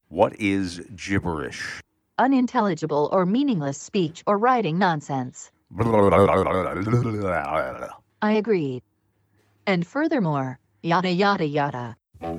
What is gibberish? Unintelligible or meaningless speech or writing nonsense. I agreed. And furthermore, yada yada yada.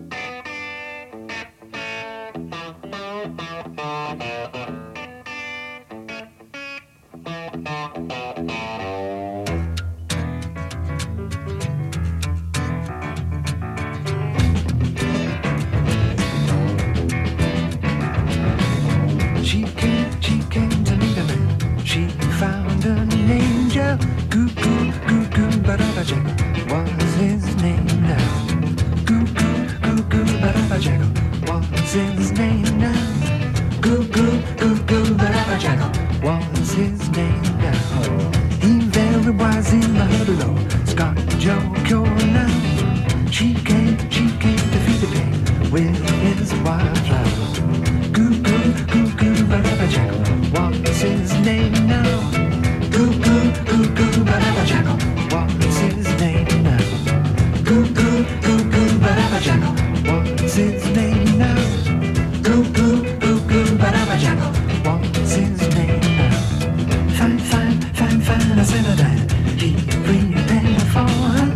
She came to meet a man. She found an angel. Goo goo goo goo ba-da-ba-jack was his name now. Goo goo goo goo ba-da-ba-jack was his name now. Goo goo goo goo ba-da-ba-jack was his name now. He very wise in the huddle, Scott Joe Cure now. She came to feed the pig with his wildflower. Goo goo goo goo ba-da-ba-jack, what's his name now? Goo goo goo goo ba-da-ba-jack, what's his name now? Goo goo goo goo ba-da-ba-jack, what's his name now? Goo goo goo goo ba-da-ba-jack, what's his name now? Fine, fine, fine, fine, I said a dime. He prepared for her,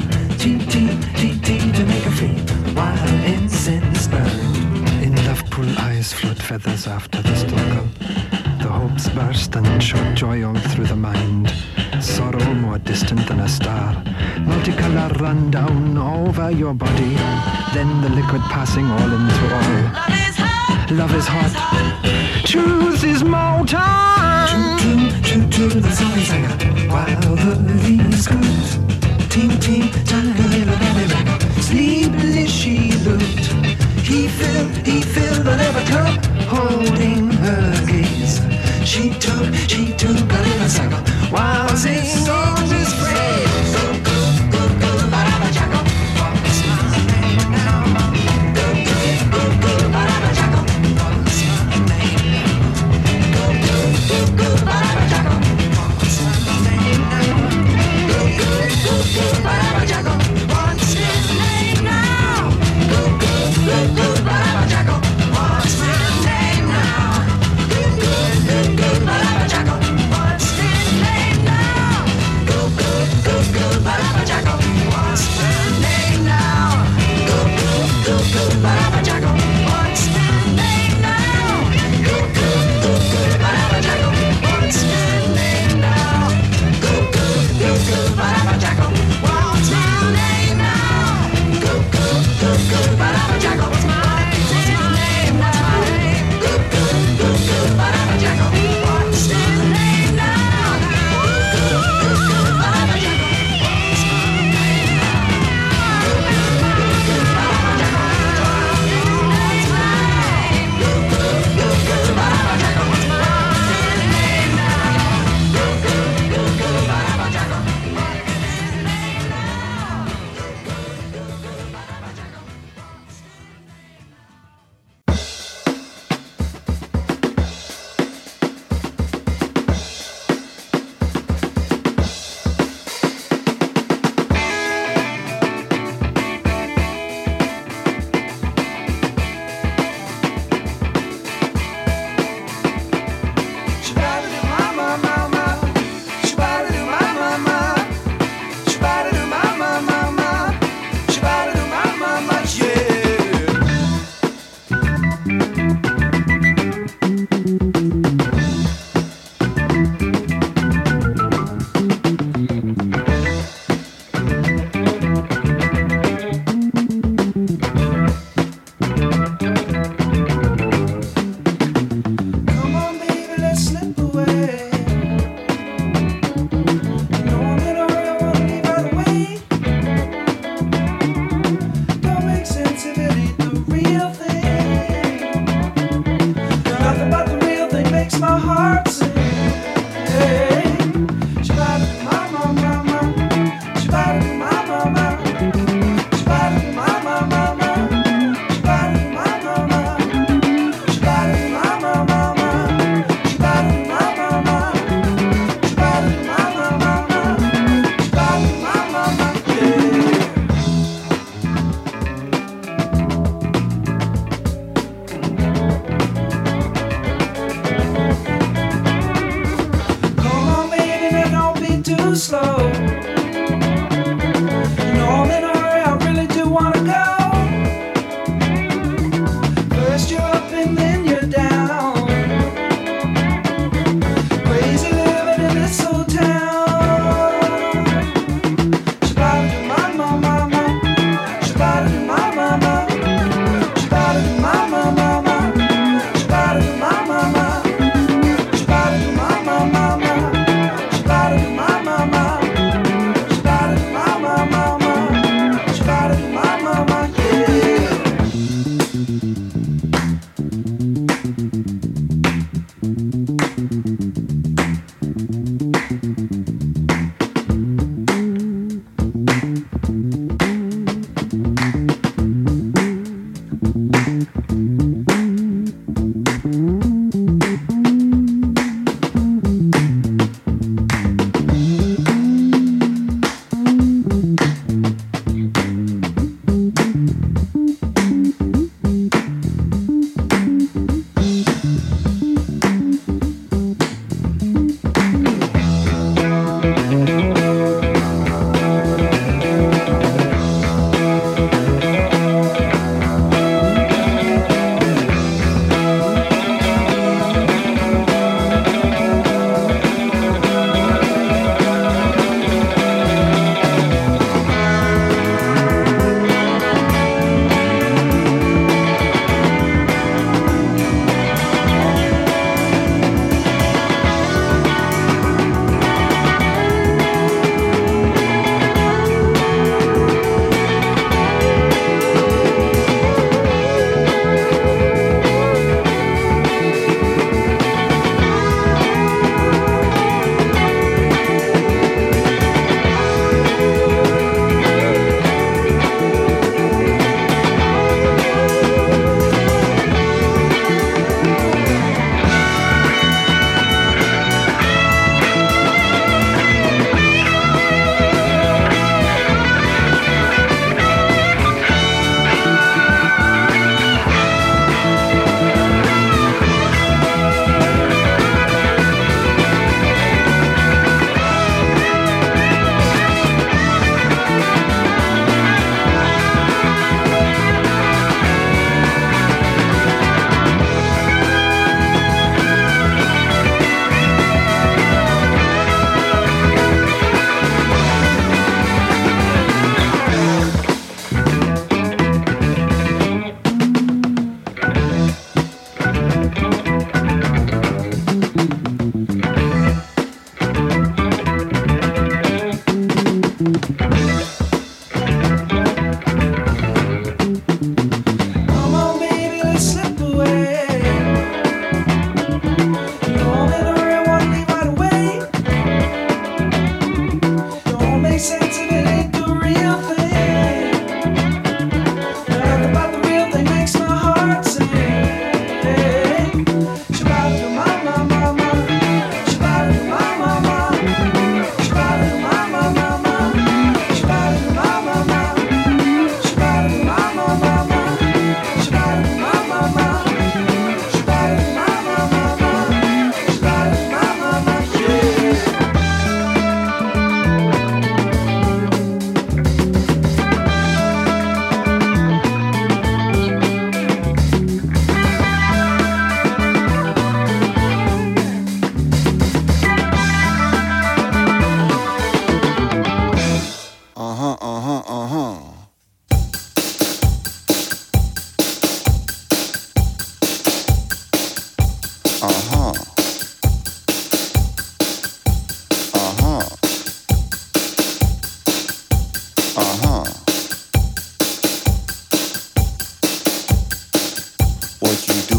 T to make her feel while incense burned. In love-pool eyes float feathers after the struggle. The hopes burst and shot joy all through the mind. Sorrow more distant than a star. Multicolour run down over your body. Then the liquid passing all into all. Love is hot. Truth is molten. True, the song is singer. While the leaves scoot. Ting, tanga, little baby ragga. Sleepless she looked. He filled the leather cup, holding her gaze. She took a little sucker while singing all his praise. Go, ba-da-ba-jacko, what's my name now? Go, ba-da-ba-jacko, what's my name now? Go, ba-da-ba-jacko, what's my name now? Go, ba-da-ba-jacko, what's his name now? Go, ba-da-ba-jacko, what's my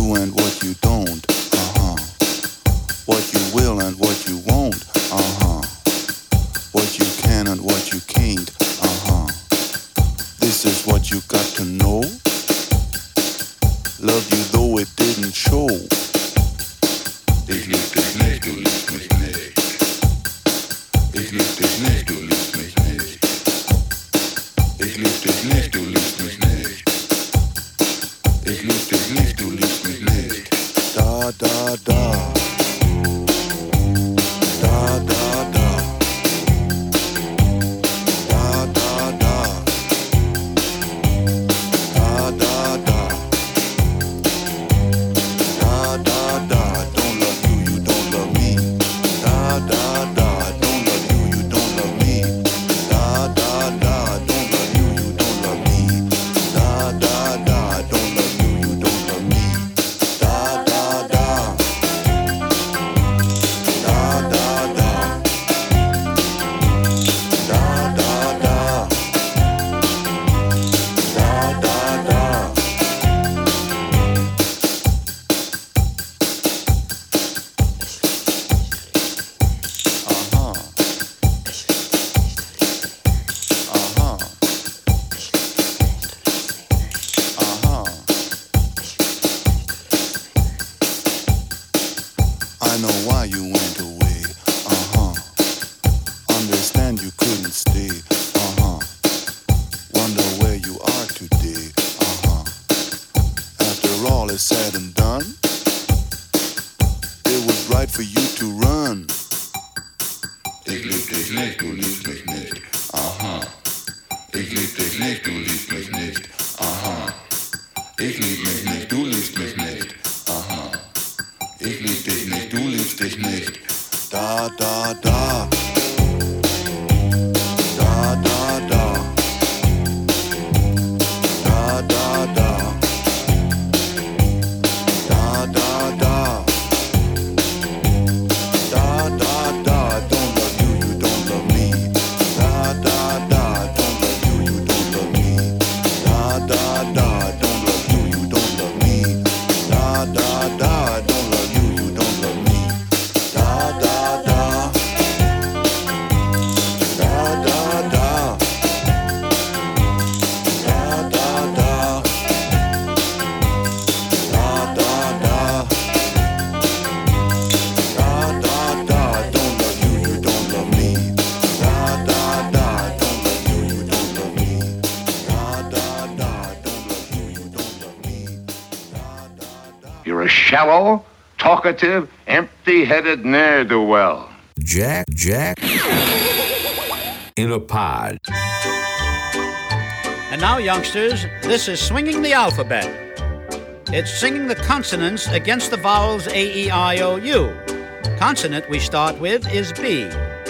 do and what you don't. What you will and what you won't. What you can and what you can't. This is what you got to know. Love you though it didn't show. Ich lieb dich nicht, du liebst mich nicht. Ich lieb dich nicht, du liebst mich nicht. Ich lieb dich nicht, du liebst mich nicht. Ich lieb dich nicht, du liebst mich nicht. Da, da, da. Da, da, da. Da, da, da. Da, da, da. Da, da, da. Don't love you, you don't love me. Da, da, da. Don't love you, you don't love me. Da, da, da. Don't love you, you don't love me. Da, da, da. Don't love you, you don't love me. Da, da, da. Da, da, da. Da, da, da. Da, da, da. I know why you went away. Understand you couldn't stay. Wonder where you are today. After all is said and done, it was right for you to run. Ich lieb dich nicht, du liebst mich nicht. Ich lieb dich nicht, du liebst mich nicht. Ich lieb mich nicht, du liebst mich nicht. Ich lieb dich nicht, du liebst dich nicht. Da, da, da. Da, da, da. Da, da, da. Da, da, da. Da, da, da. Don't love you, you don't love me. Da, da, da. Don't love you, you don't love me. Da, da, da. Don't love you, you don't love me. Da, da, da. Don't love you, you don't love me. Da, da, da. Da, da, da. Da, da, da. Da, da, da. Da, da, da. Don't love you, you don't love me. Da, da, da. Don't love you, you don't love me. Da, da, da. Don't love you, you don't love me. Da, da, da. You're a shallow, talkative, empty-headed ne'er-do-well. Jack in a pod. And now, youngsters, this is Swinging the Alphabet. It's singing the consonants against the vowels A, E, I, O, U. Consonant we start with is B.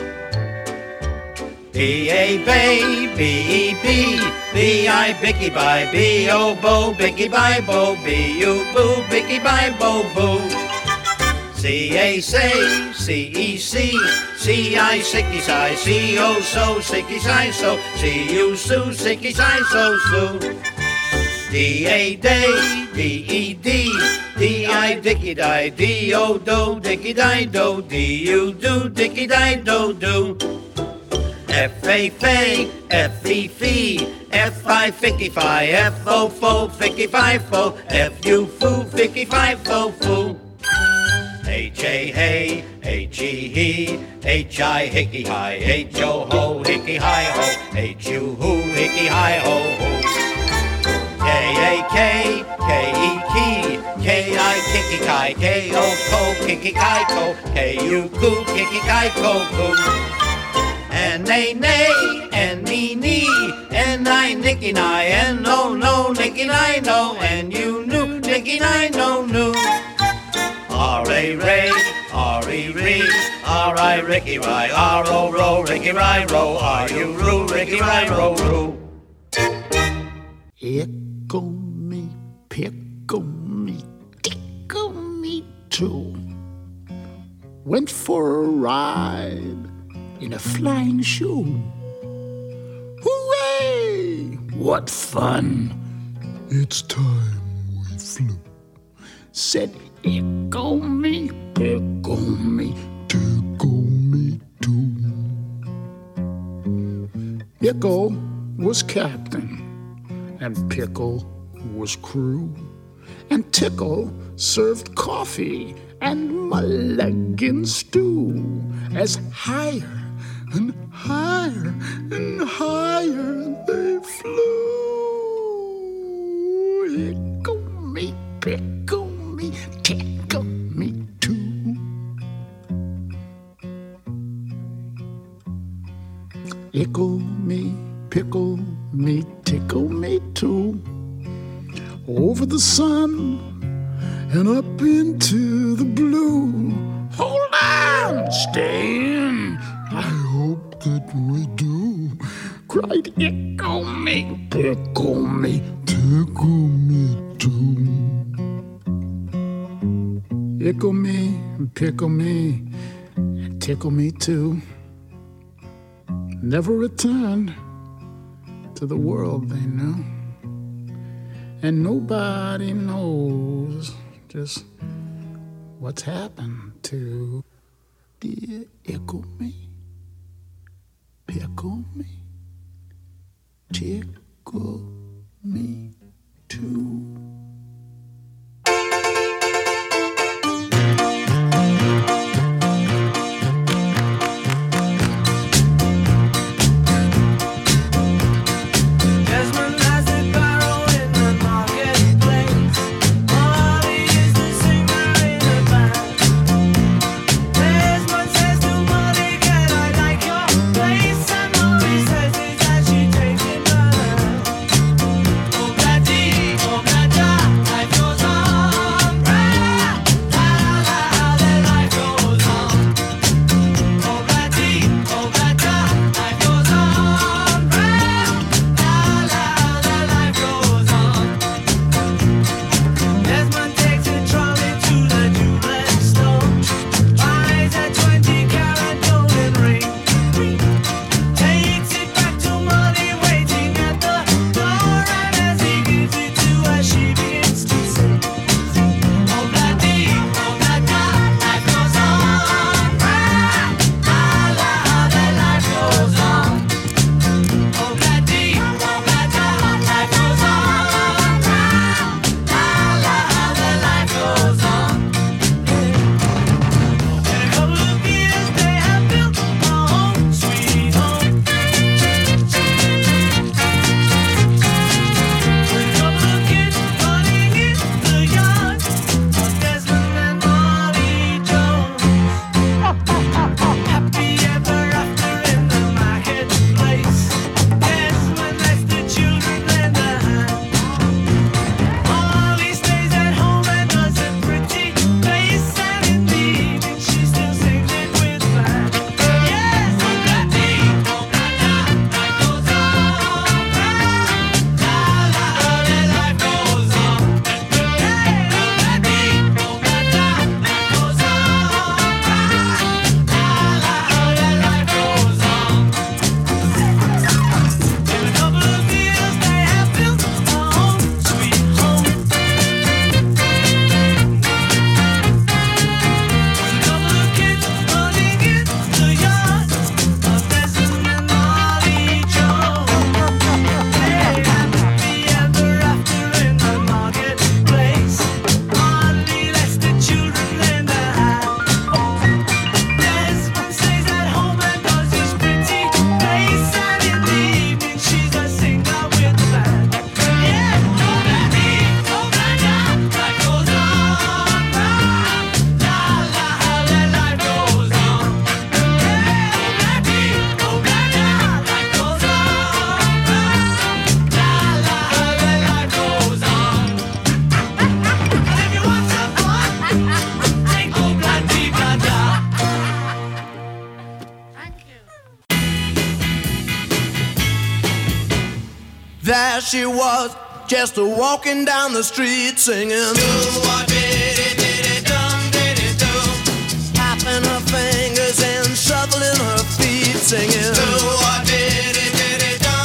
B, A, bay, B, E, B, B, I, bicky, bye, B, O, bo, bicky, bye, bo, B, U, boo, bicky, bye, bo, boo. C, A, say, C, E, C, C, I, sicky, si, C, O, so, sicky, si, so, C, U, su, sicky, si, so, su. D, A, day, D, E, D, D, I, dicky, die, D, O, do, dicky, die, do, D, U, do, dicky, die, do, do. F, A, fay, F, E, fee, F, I, ficky, fi, F, O, fo, ficky, fi, fo, F, U, foo, ficky, fi, fo, foo. H, A, hey, H, E, he, H, I, hickey, hi, H, O, ho, hickey, hi, ho, H, U, hoo, hickey, hi, ho, ho. K, A, K, K, E, key, K, I, kicky, kai, K, O, ko, kicky, kai, ko, K, U, koo, kicky, kai, ko, koo. N, A, nay, N, E, knee, N, I, nicky, ni, N, O, no, nicky, ni, no, N, U, nu, nicky, ni, no, nu. R, A, ray, R, E, ree, R, I, ricky, ry, R, O, ro, ricky, ry, ro, R, U, roo, ricky, ry, ro, roo. Echo me, pickle me, tickle me too. Went for a ride in a flying shoe. Hooray! What fun! It's time we flew said, "Ickle me, pickle me, tickle me too." Ickle was captain, and Pickle was crew, and Tickle served coffee and mulligan stew as higher and higher and higher they flew. Ickle me, pickle me, tickle me too. Ickle me, pickle me, tickle me too. Over the sun and up into the blue. Hold on, stay in. I hope that we do. Cried, "Ickle me, pickle me, tickle me too." Ickle me, pickle me, tickle me too. Never returned to the world they knew. And nobody knows just what's happened to dear Ickle me, pickle me, tickle me too. There she was, just walking down the street singing. Tapping her fingers and shuffling her feet singing.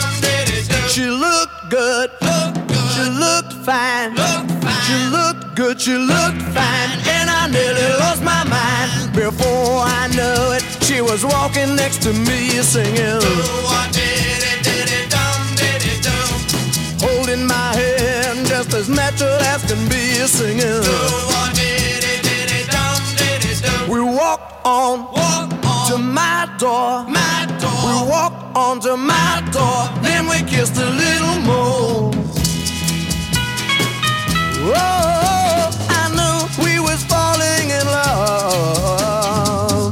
She looked good, she looked fine, she looked good, but she looked fine, and I nearly lost my mind. Before I knew it, she was walking next to me singing. Holding my hand just as natural as can be singing. We walked on to my door. We walked on to my door. Then we kissed a little more. Oh, I knew we was falling in love.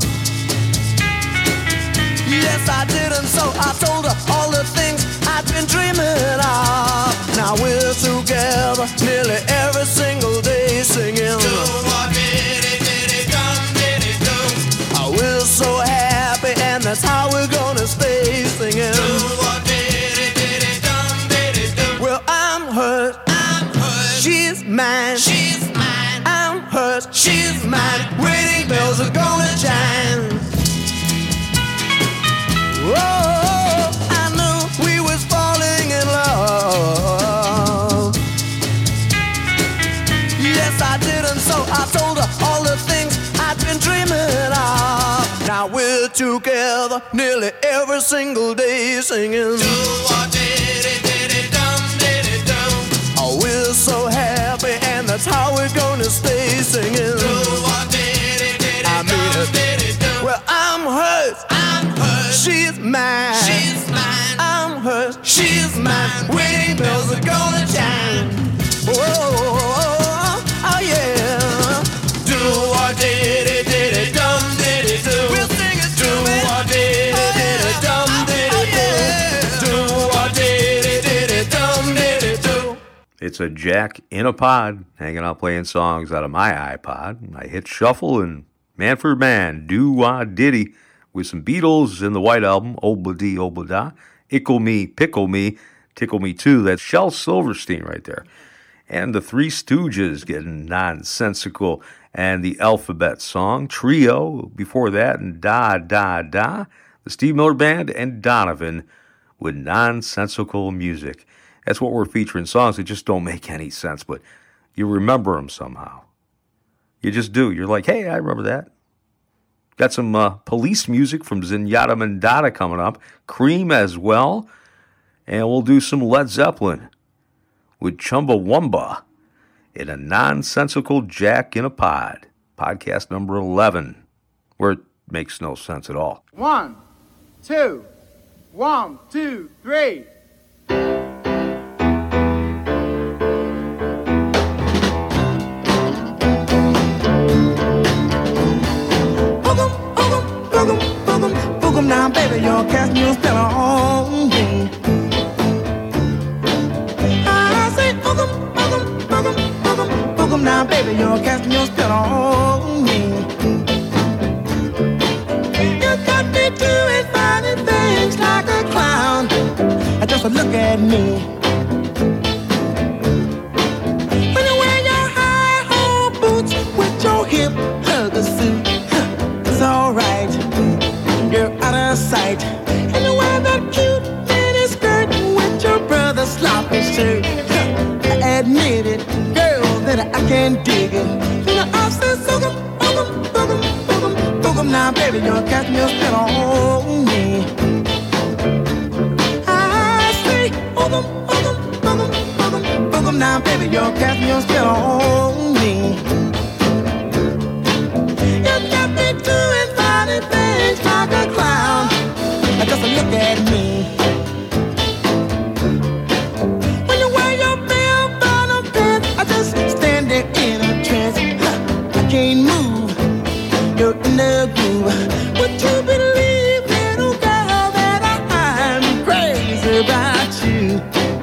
Yes, I did, and so I told her all the things I'd been dreaming of. Now we're together nearly every single day singing. We're so happy, and that's how we're gonna stay singing. Well, I'm hers, she's mine. I'm hers, she's mine. Wedding bells are gonna chime. Oh, I knew we was falling in love. Yes, I did, and so I told her all the things I'd been dreaming of. Now we're together nearly every single day singing. Oh, we're so happy, and that's how we're gonna stay singing. I mean it. Well, I'm hers, she's mine. I'm hers, she's mine. Wedding bells are gonna chime. Oh, oh yeah. Do or did it dum did it do. We'll sing it do or did it dum did it do. Do or did it dum did it do. It's a Jack in a pod, hanging out playing songs out of my iPod. I hit shuffle and Manfred Mann, Do-Wah-Diddy, with some Beatles in the White Album, Obla-Dee, Obla-Da, Ickle Me, Pickle Me, Tickle Me Too. That's Shel Silverstein right there. And the Three Stooges getting nonsensical, and the Alphabet Song, Trio, before that, and Da Da Da, the Steve Miller Band, and Donovan with nonsensical music. That's what we're featuring, songs that just don't make any sense, but you remember them somehow. You just do. You're like, hey, I remember that. Got some Police music from Zenyatta Mondatta coming up, Cream as well, and we'll do some Led Zeppelin with Chumbawamba in a nonsensical Jack in a Pod, podcast number 11, where it makes no sense at all. 1, 2, 1, 2, 3. Boogum now, baby, you're casting your spell on me. I say boogum now, baby, you're casting your spell on me. You got me doing funny things like a clown. Just look at me. When you wear your high-hole boots with your hip hugger suit, it's alright. You're out of sight. And you wear that cute mini skirt with your brother's sloppy shirt. I admit it, girl, that I can't dig it. You know, I said, boogum now, baby, you're casting your spell on me. I say, boogum now, baby, you're casting your spell on me. You got me doing funny things like a clown. Just look at me. When you wear your bell bottom pants, I just stand there in a trance. I can't move. You're in the groove. Would you believe, little girl, that I'm crazy about you?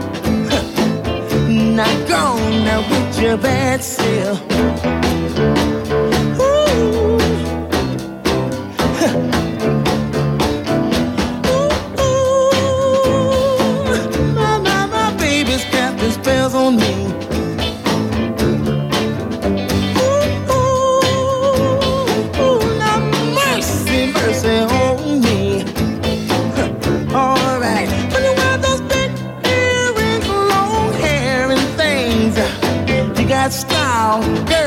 Not gone now with your bad self. On me. Ooh, now mercy, mercy on me. Alright, when you wear those big earrings, long hair and things, you got style, girl.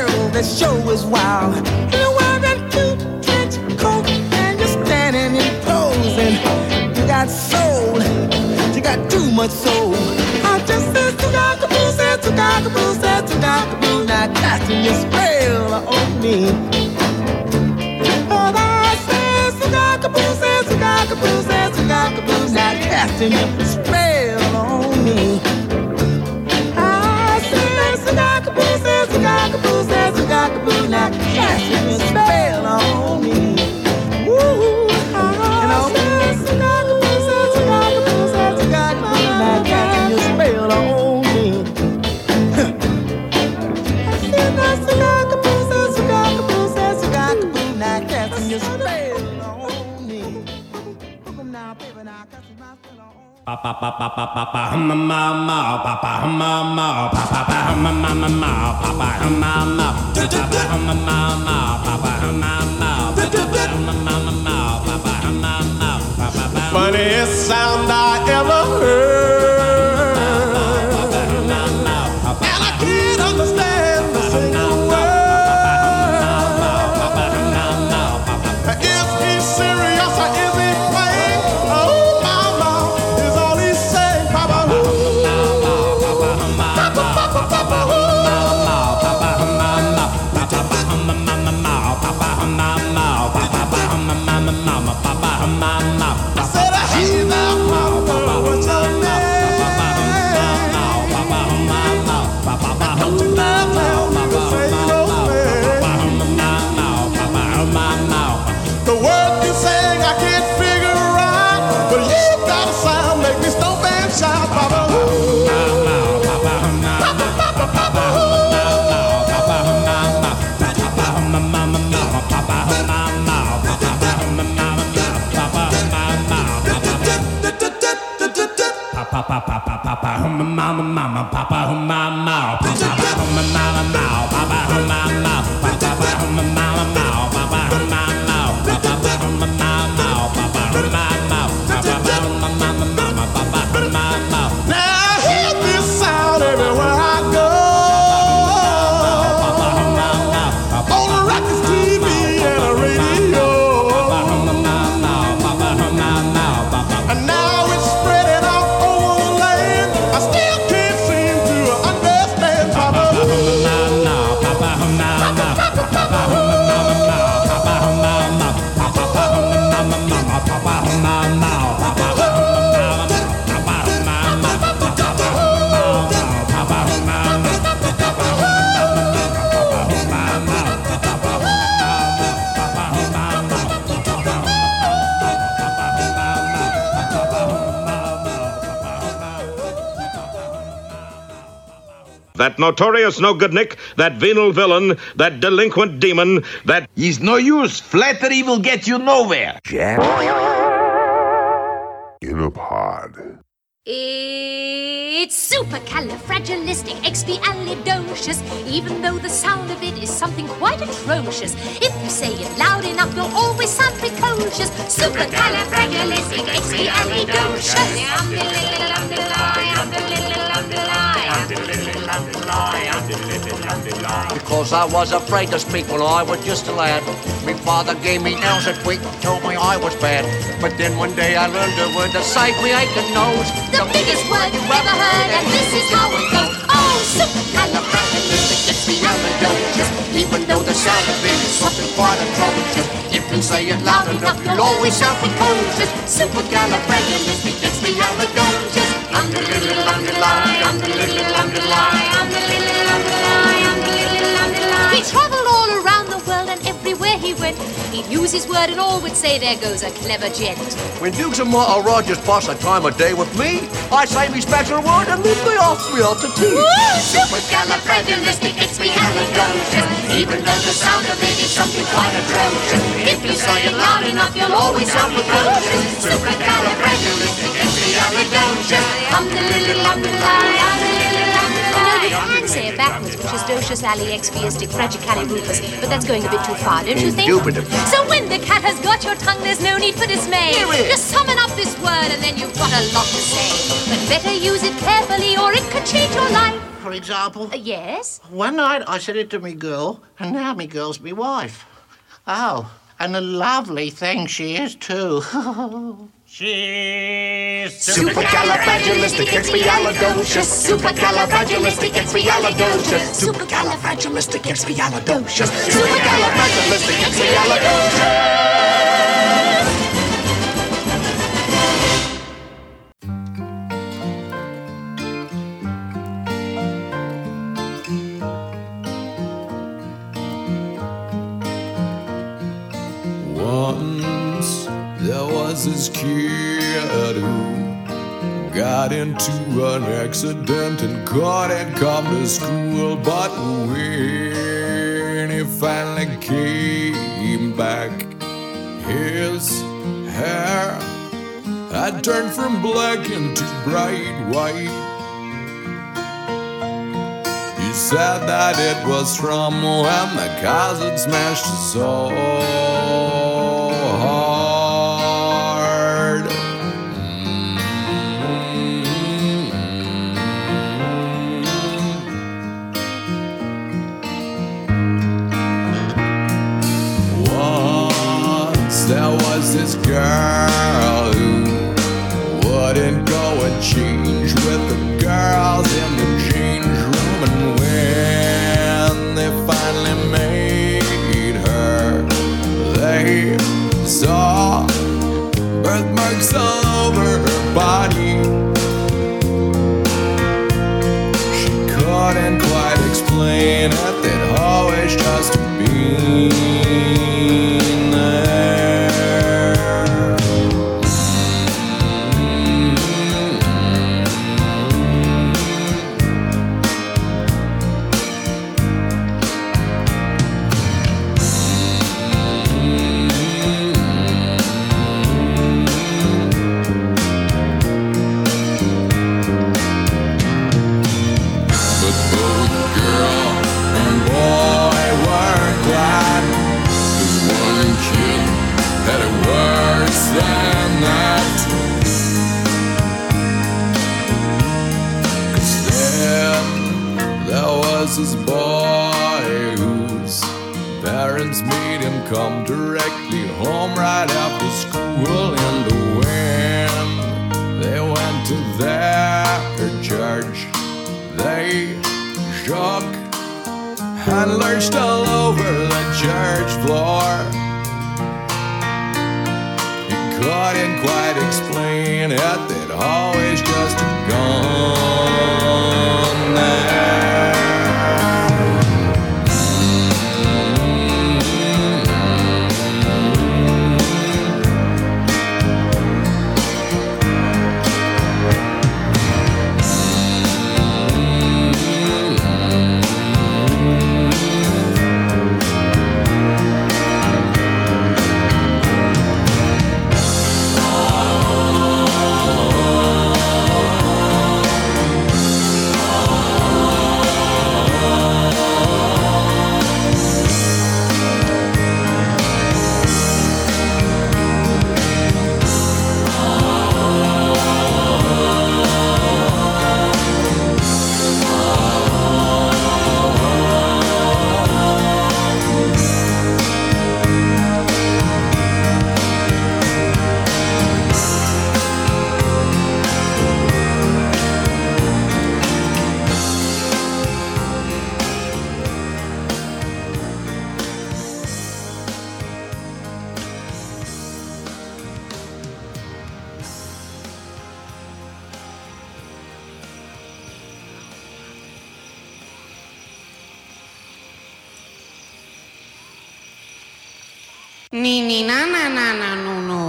is wild. You wear that cute trench coat and you're standing and posing. You got soul, you got too much soul. I just said Tugakaboo, said Tugakaboo, said Tugakaboo, now casting your spell on me. Oh, I said Tugakaboo, said Tugakaboo, said Tugakaboo, now casting your spell on me. I said Tugakaboo, said Tugakaboo, said Tugakaboo, now casting your spell on me. Woo! And I said Tugakaboo, said Tugakaboo, said Tugakaboo, now casting your spell on me. I said Tugakaboo, said Tugakaboo, said Tugakaboo, now casting your spell on me. Now, baby, now casting my spell on me. Papa papa papa papa mama papa mama papa mama mama papa mama papa mama papa mama papa Funniest sound I ever heard, and I can't understand the single word. Is he serious or is he playing? Oh, mama is all he's saying. Papa, I said, hey now, mama, what's your name? Don't you dare tell me to say no way. The word you saying I can't figure out, but you got a sound make me stomp and shout, Papa. papa papa papa mama mama papa mama papa mama papa mama papa Now I hear this sound everywhere I go, on the records, TV, and the radio. And now it's spreading out over the land. I still can't seem to understand, Papa. That notorious no-good-nick, that venal villain, that delinquent demon, that... It's no use. Flattery will get you nowhere. Jack In a pod. It's supercalifragilisticexpialidocious, even though the sound of it is something quite atrocious. If you say it loud enough, you'll always sound precocious. Because I was afraid to speak when I was just a lad. My father gave me nails a tweak, told me I was bad. But then one day I learned a word to save me aching nose. The biggest word you ever heard, and this is how it goes. Oh, supercalifragilisticexpialidocious, even though the sound of it is something quite atrocious. If you say it loud enough, you'll always sound precocious. Supercalifragilisticexpialidocious. I'm the little underline, I'm the little underline, I'm the little underline, I'm the little underline. He traveled all around the world and everywhere he went, he'd use his word and all would say, there goes a clever gent. When Dukes and Martha Rogers pass a time of day with me, I say me special word and then they ask me out to tea. Supercalifragilisticexpialidocious, even though the sound of it is something quite atrocious. If you say it loud enough, you'll always sound precocious. Supercalifragilisticexpialidocious. I'm the little underline, I'm the little underline. You can say it backwards, which is docious aliexpiastic fragicalirufus, but that's going a bit too far, don't you think? So when the cat has got your tongue, there's no need for dismay. Just summon up this word and then you've got a lot to say. But better use it carefully or it could change your life. for example? Yes? One night I said it to me girl, and now me girl's me wife. Oh, and a lovely thing she is, too. She's supercalifragilisticexpialidocious. Supercalifragilisticexpialidocious. Supercalifragilisticexpialidocious. Supercalifragilisticexpialidocious. Once there was this kid who got into an accident and couldn't come to school. But when he finally came back, his hair had turned from black into bright white. He said that it was from when the cars had smashed his soul hard. Once there was this girl who wouldn't go and change with the girls in the change room, and when they finally made her, they saw birthmarks all over her body. She couldn't quite explain it, they'd always just been there. This boy whose parents made him come directly home right after school, and when they went to their church, they shook and lurched all over the church floor. He couldn't quite explain it, they'd always just gone there. Ni ni na na na na no no.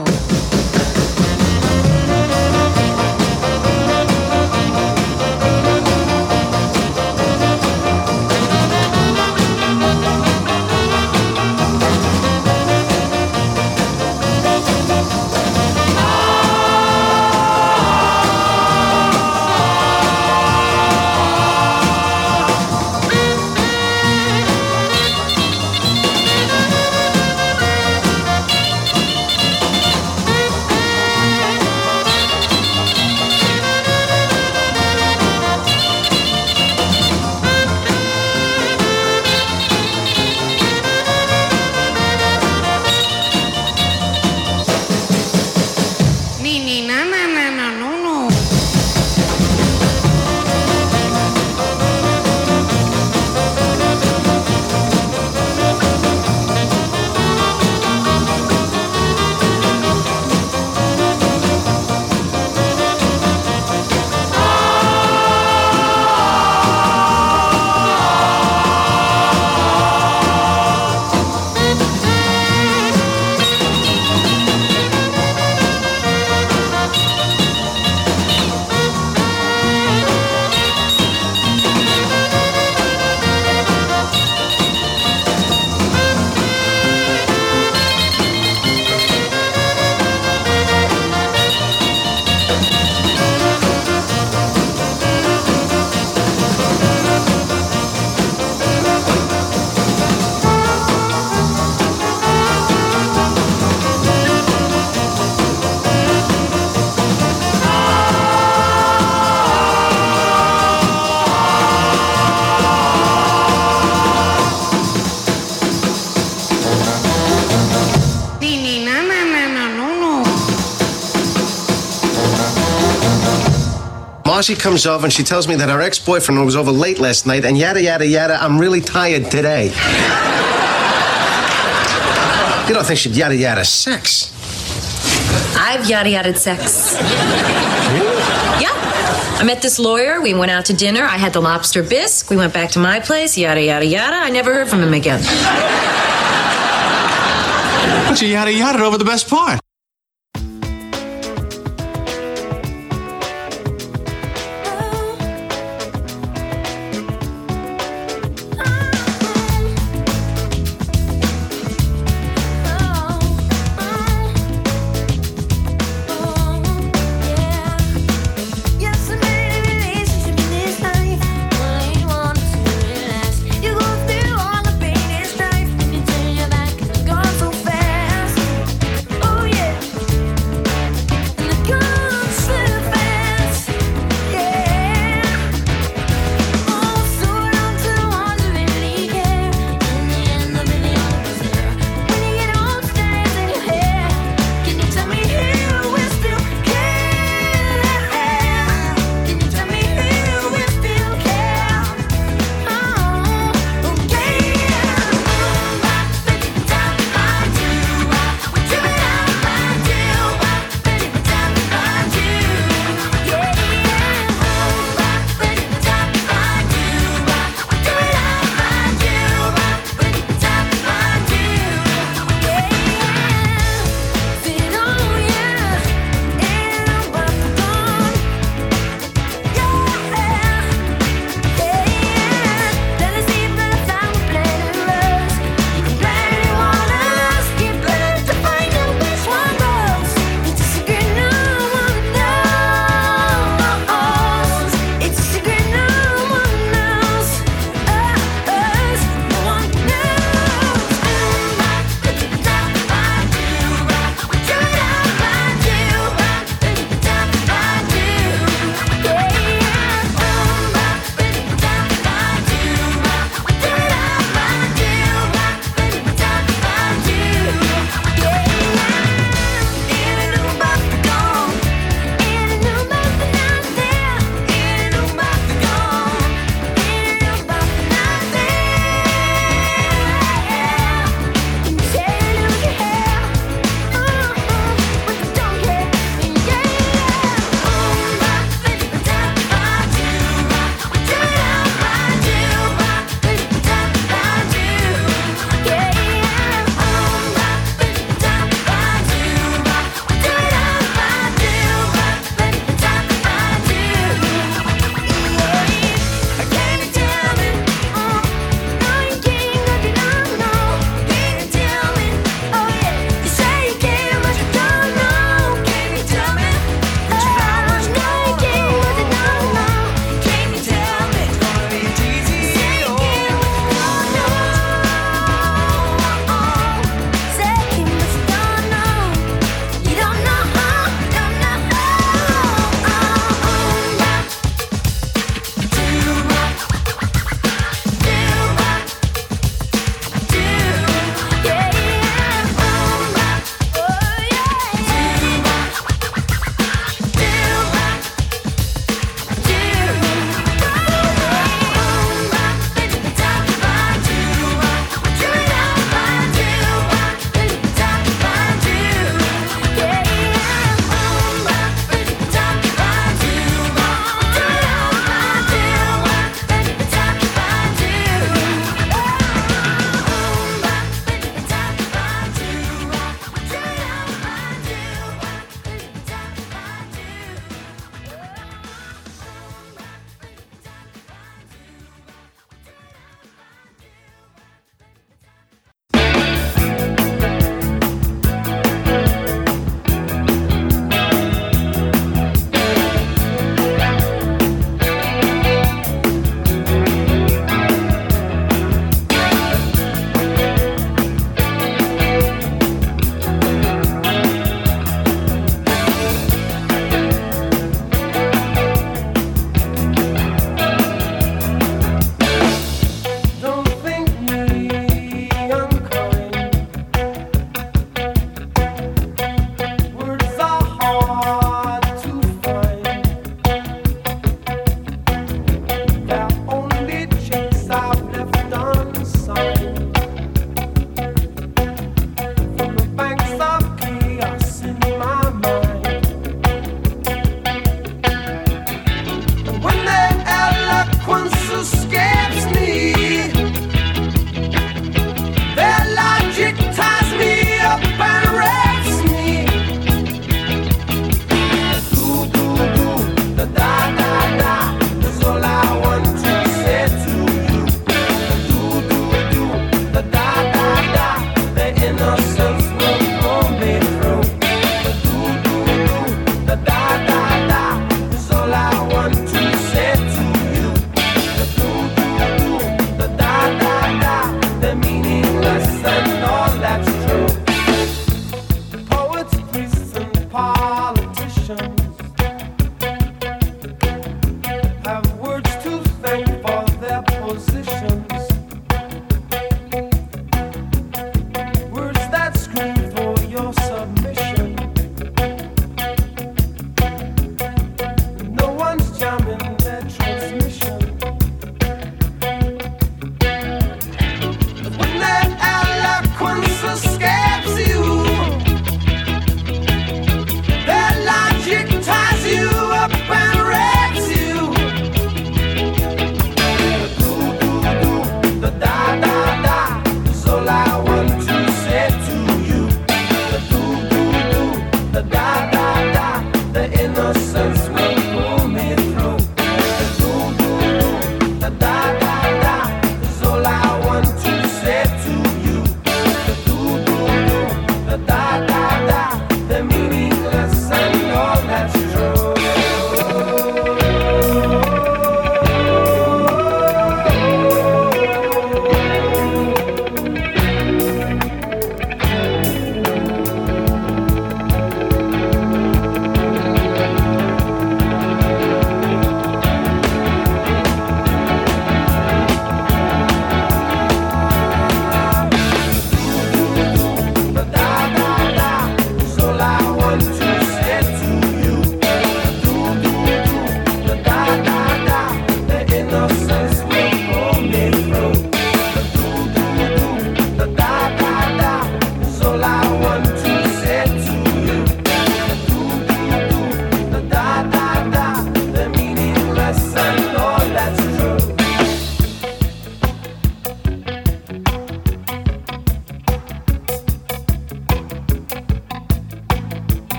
Marcy comes over and she tells me that her ex-boyfriend was over late last night and yada, yada, yada. I'm really tired today. You don't think she'd yada, yada sex? I've yada, yada sex. Yeah. I met this lawyer. We went out to dinner. I had the lobster bisque. We went back to my place. Yada, yada, yada. I never heard from him again. But you yada, yada over the best part. Oh yeah.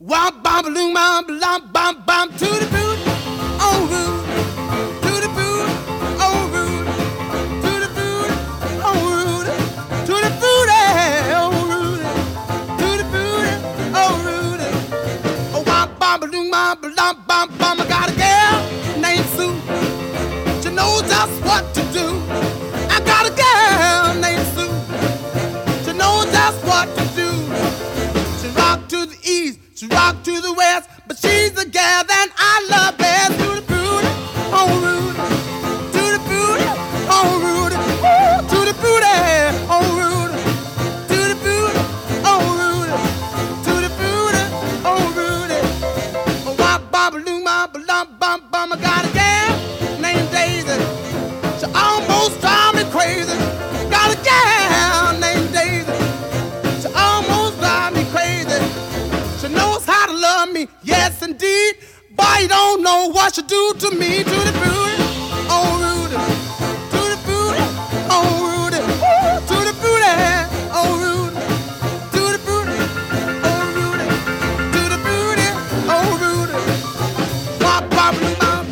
Womp bam balloon bam bam bam bam to the boot, on root, to the boot, on root, to the boot, on root, to the boot, on root, to the boot, on root. Oh womp bam balloon bam bam bam bam. I got a girl named Sue. She knows just what to do. I got a girl named Sue. She knows just what to do. She rock to the east. She rock to the west, but she's the gal that I love best. To the booty, on root, to the booty, on root, to the booty, on root, to the booty, on root, to the booty, on root. Oh, wop, bop, loom, bop, lump, bum, bum. I got a gal named Daisy. She almost drives me crazy. Got a gal named Daisy. She almost drives me crazy. She knows how to love me, yes indeed. Boy, you don't know what she do to me. To the booty, on Rudy. To the booty, on Rudy. To the booty, on Rudy. To the booty, on Rudy. To the booty, on Rudy. Wop, wop, wop.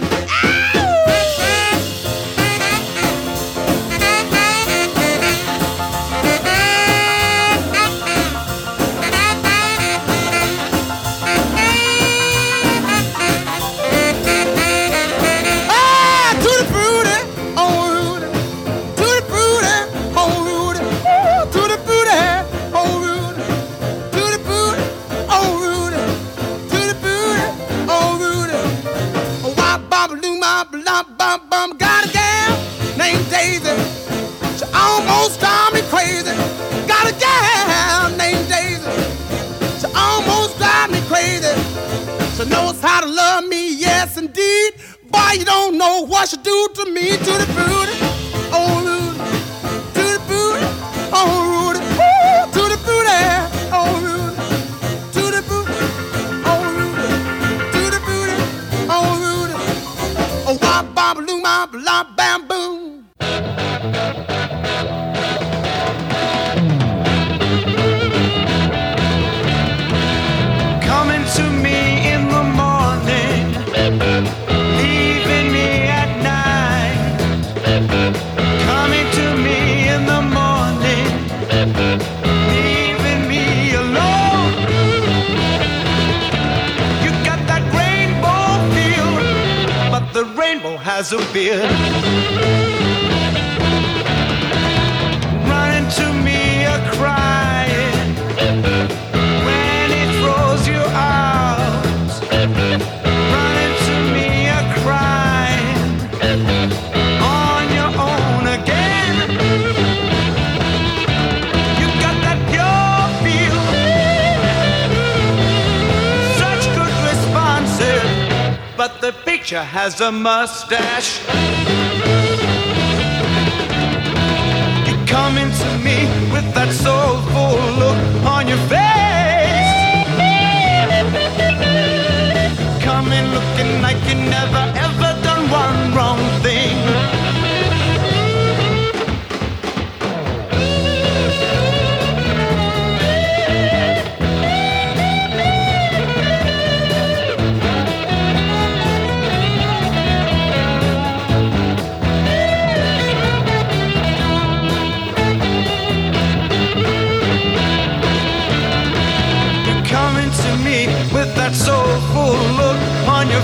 Got a gal named Daisy. She almost drives me crazy. Got a gal named Daisy. She almost drives me crazy. She knows how to love me, yes indeed. Boy, you don't know what she do to me. To the booty, oh Rudy. To the booty, oh Rudy. To the booty, oh Rudy. To the booty, oh Rudy. To the booty, oh Rudy. Oh, wop, bop, loom, bop, lop, bam, boom. Coming to me in the morning, leaving me at night. Coming to me in the morning, leaving me alone. You got that rainbow feel, but the rainbow has a beard. Running to me a crying when he throws you out. Running to me a crying on your own again. You got that pure feel, such good responses, but the picture has a mustache. You're coming to me with that soulful look on your face. Coming looking like you never ever done one wrong thing. Coming to me with that soulful look on your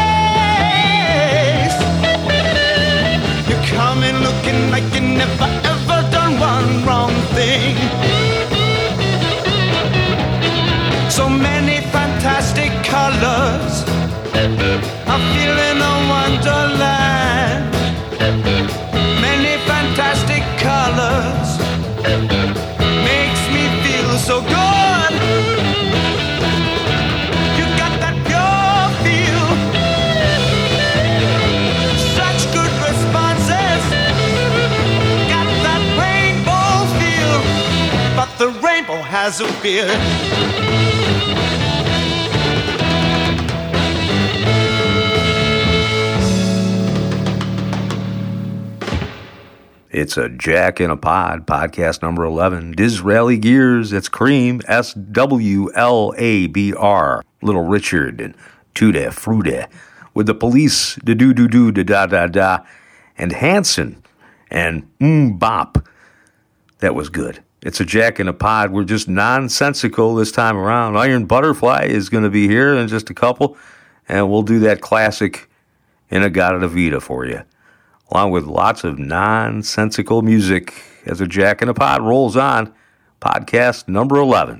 face. You're coming looking like you never ever done one wrong thing. So many fantastic colors, I'm feeling a wonderland. Many fantastic colors makes me feel so good. The rainbow has a beard. It's a Jack in a Pod, podcast number 11. Disraeli Gears, it's Cream, SWLABR. Little Richard and Tutti Frutti. With the Police, da do do do da da da da. And Hanson and Bop. That was good. It's a Jack in a Pod. We're just nonsensical this time around. Iron Butterfly is going to be here in just a couple. And we'll do that classic In-A-Gadda-Da-Vida for you, along with lots of nonsensical music as a Jack in a Pod rolls on. Podcast number 11.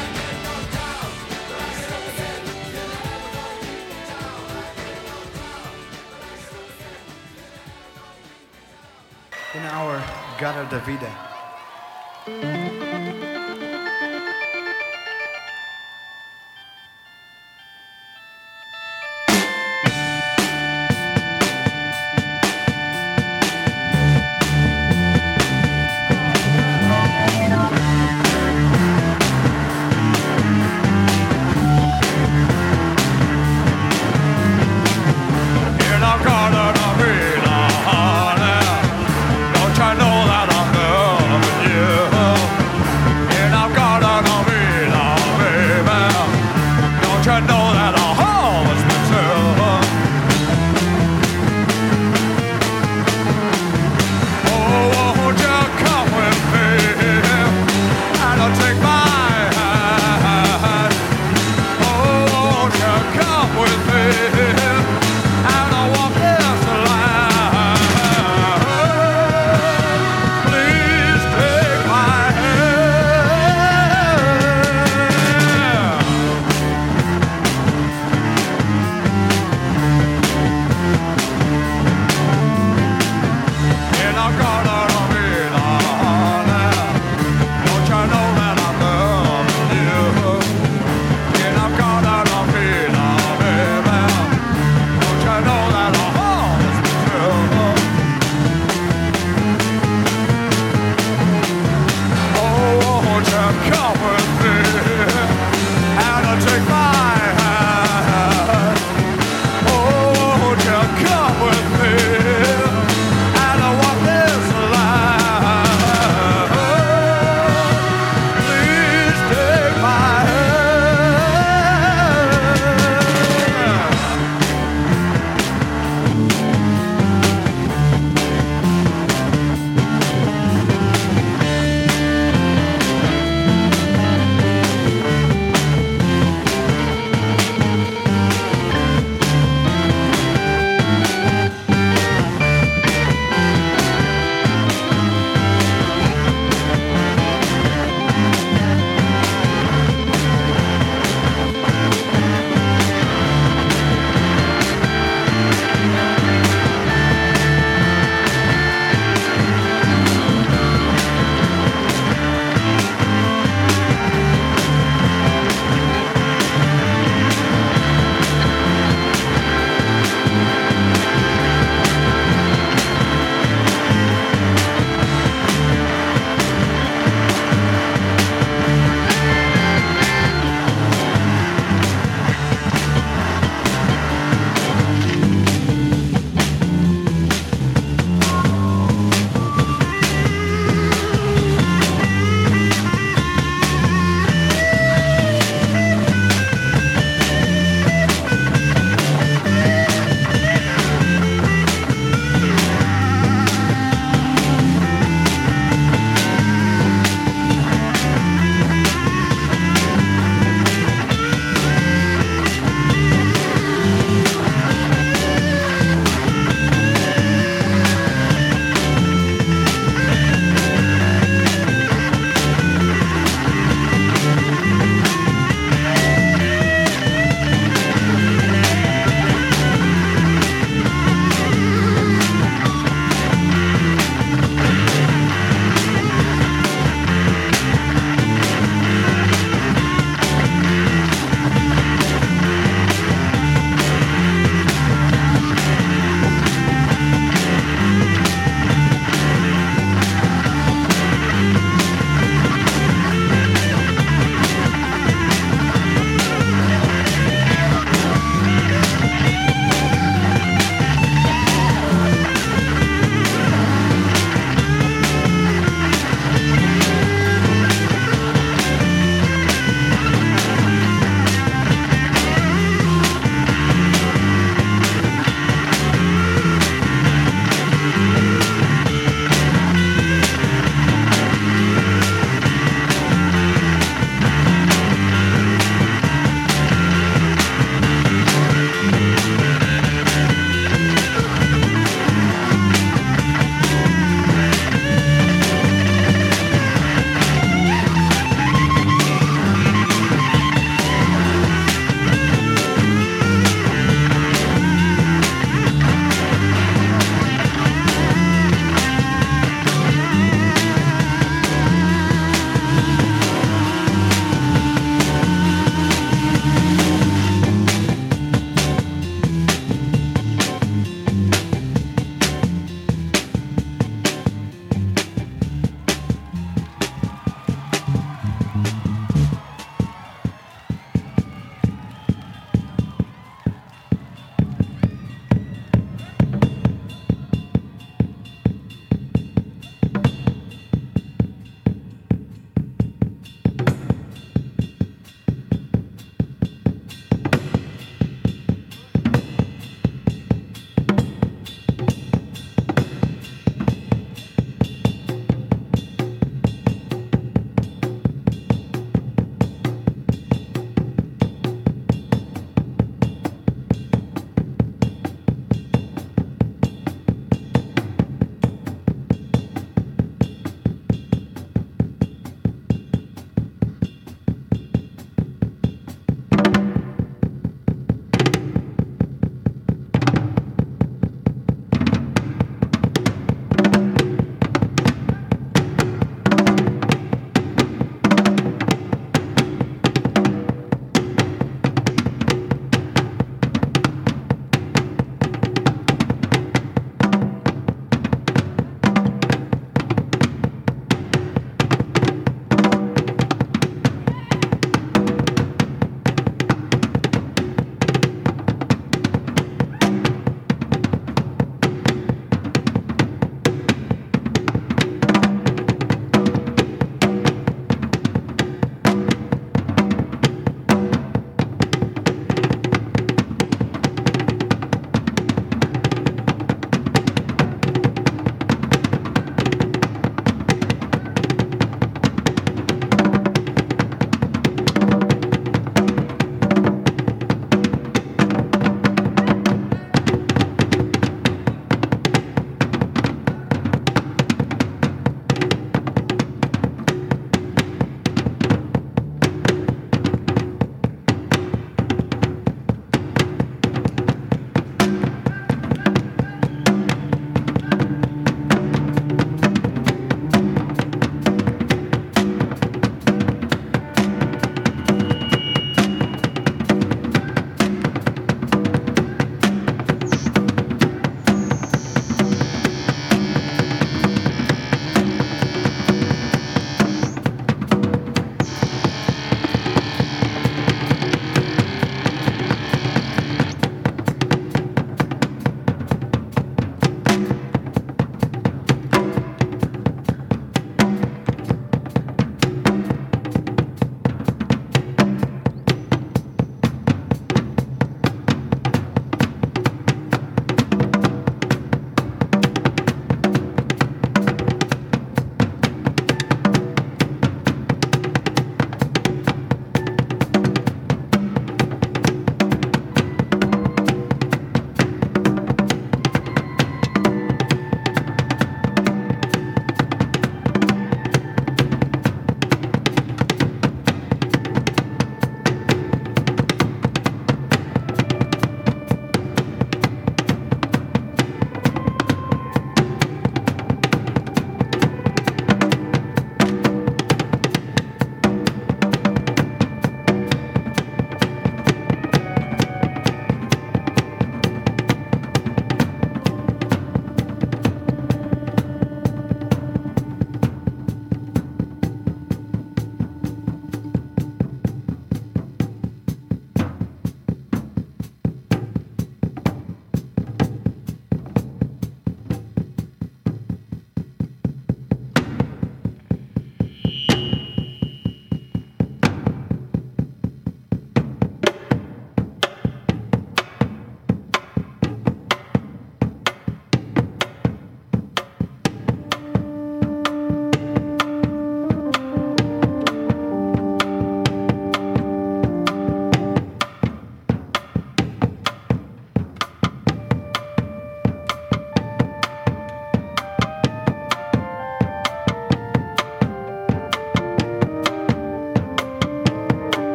In our Gata da Vida. Don't you know that I'm loving you?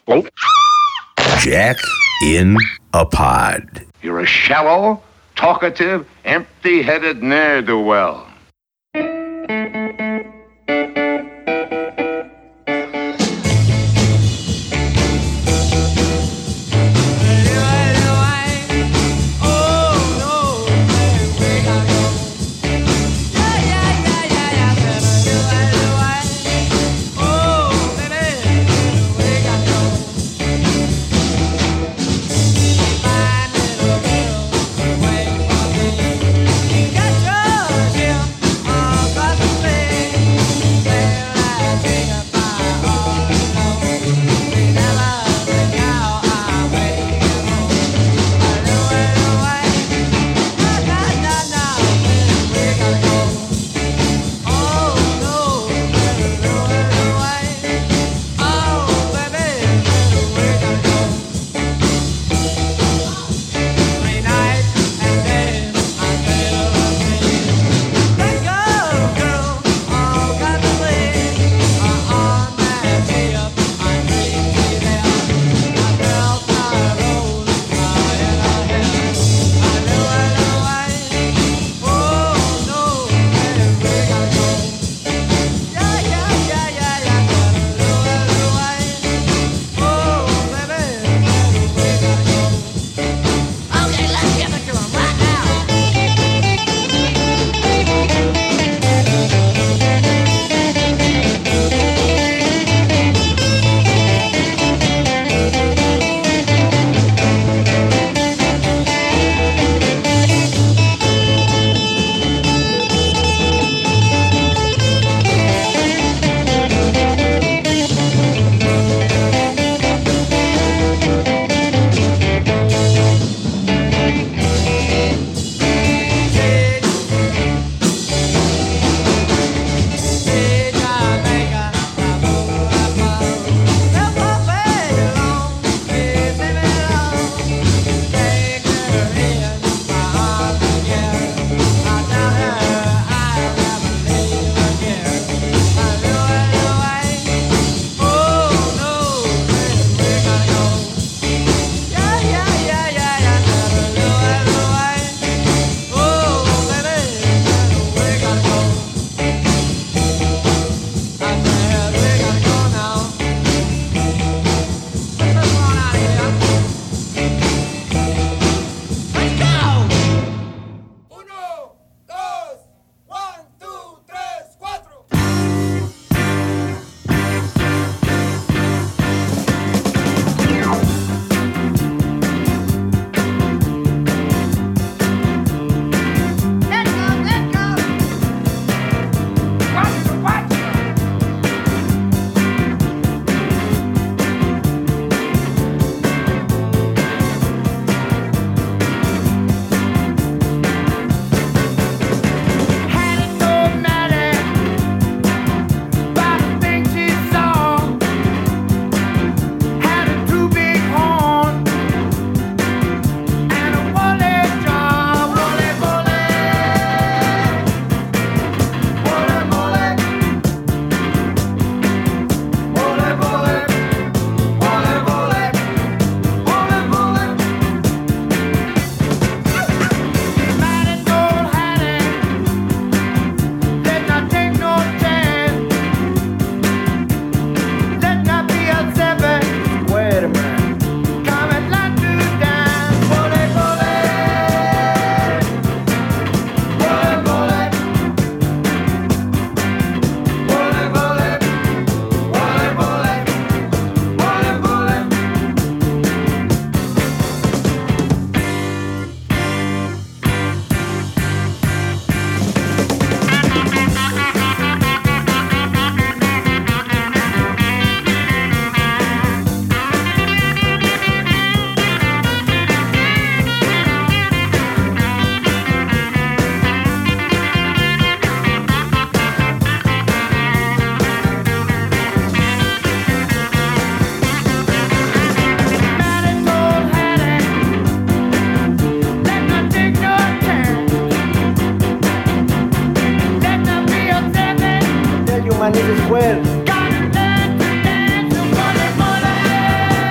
Jack in a Pod. You're a shallow, talkative, empty-headed ne'er-do-well. Juanita Square.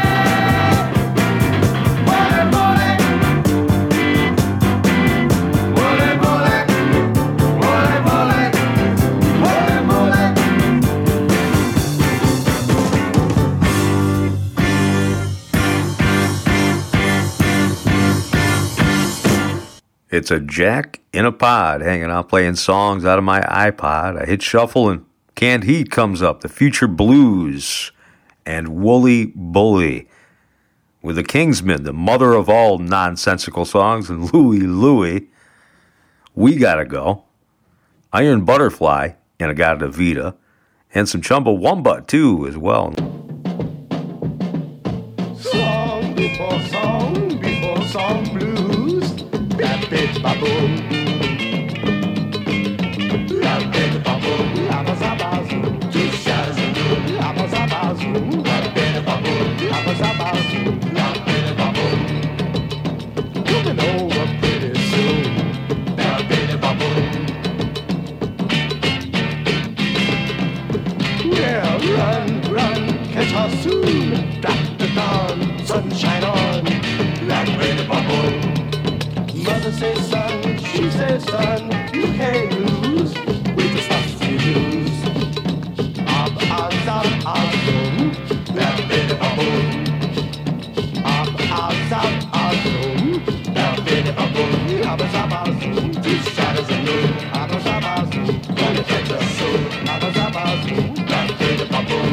It's a jack in a pod hanging out playing songs out of my iPod. I hit shuffle and Canned Heat comes up, the Future Blues, and Wooly Bully. With the Kingsmen, the mother of all nonsensical songs, and Louie Louie. We Gotta Go, Iron Butterfly, and In-A-Gadda-Da-Vida, and some Chumbawamba too as well. Song before song blues. Bap it baboom. Bap it baboom. Abazabazu. Two shadows and blue. Abazabazu. Bap it baboom. Abazabazu. Bap it baboom. Coming over pretty soon. Bap it baboom. Well, run, catch her soon. Drop the dawn, sunshine on. Black red bubble. Mother says son, she says son, you can't lose with the stuff you use. Boom. Black red bubble. Boom. Black red bubble. Zoom. Two shadows and moon. Zoom. Gonna catch us soon. Zoom. Black red bubble.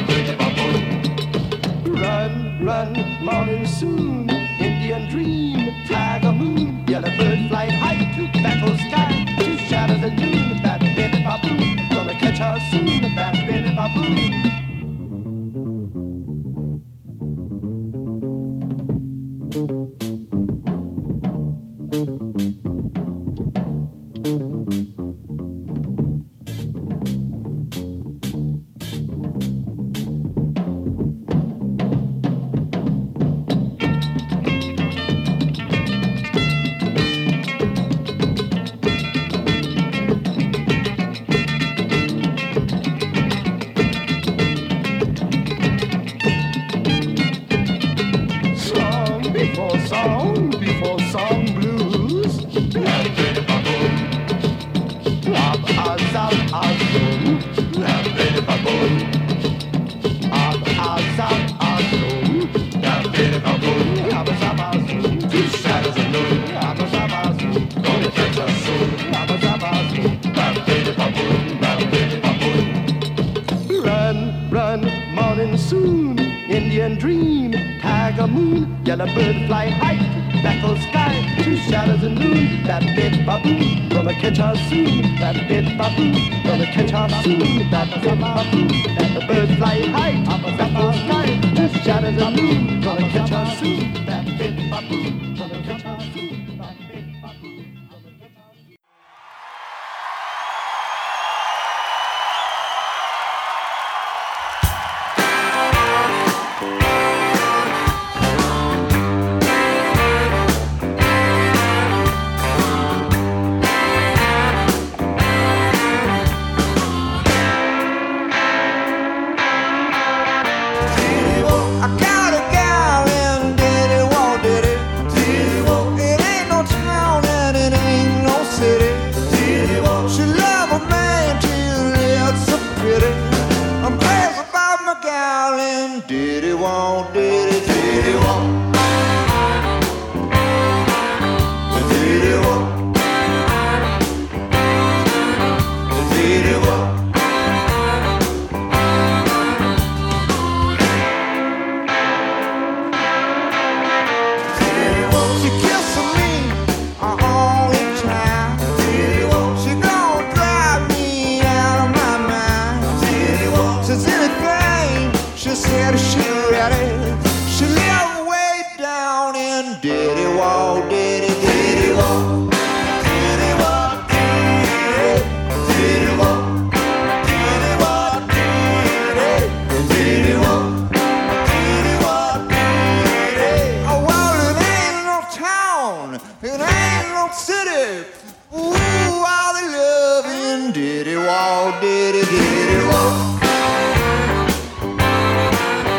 Run, morning soon. Indian dream, tiger moon, yellow bird fly high to battle sky. Two shadows and noon, that baby baboon. Gonna catch her soon, that baby baboon. Song blues. Two shadows and moon. Gonna catch us soon. Run, morning soon. Indian dream, tiger moon, yellow bird fly high, battle sky, two shadows and noon. That big baboon, gonna catch her soon. That big baboon, gonna catch her soon. That big baboon, that the bird fly high, battle sky, two shadows and noon. Gonna catch her soon. That big baboon, gonna catch her soon. That big baboon.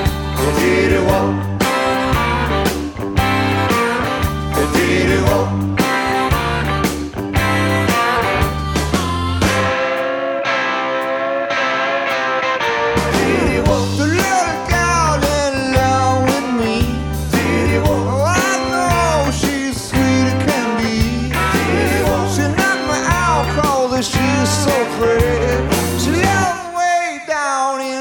Diddy-wop.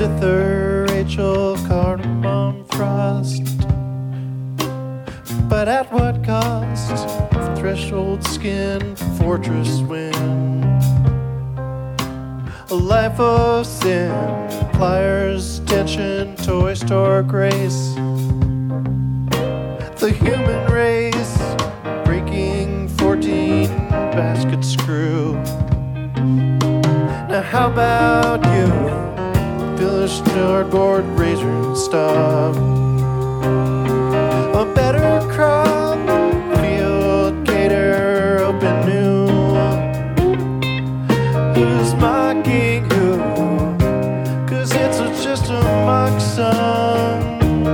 Zither, Rachel, Cardamom, Frost. But at what cost? Threshold skin, fortress wind. A life of sin, pliers, tension, toy store grace. The human race, breaking 14 basket screw. Now how about you? Fill starboard razor and stop. A better crop, field cater, open new. Who's mocking who? 'Cause it's just a mock song.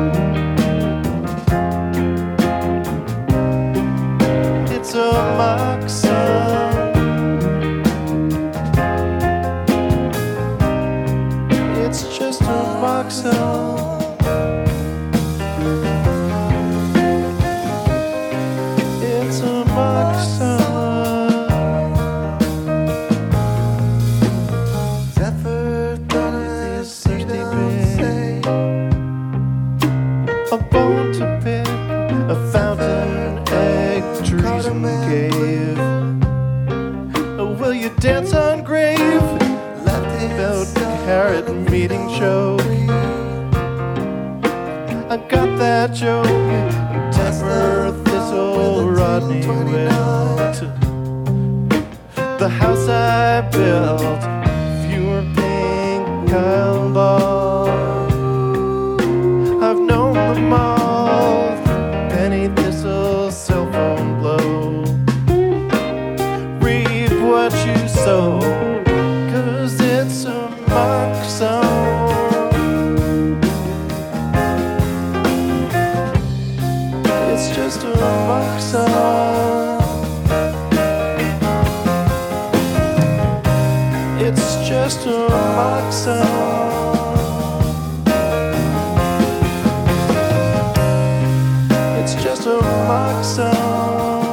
It's a mock song. It's just a mock song. It's a mock song. Zephyr is thirsty big. A bone to pick, a fountain, egg, treason gave. Will you dance on grave? Belt carrot meeting joke. I got that joke. Temper thistle Rodney wilt. The house I built, fewer pink Kyle ball. I've known them all. Penny thistle, cell phone blow. Reap what you sow. 'Cause it's a mock song. It's just a mock song. It's just a mock song. It's just a mock song.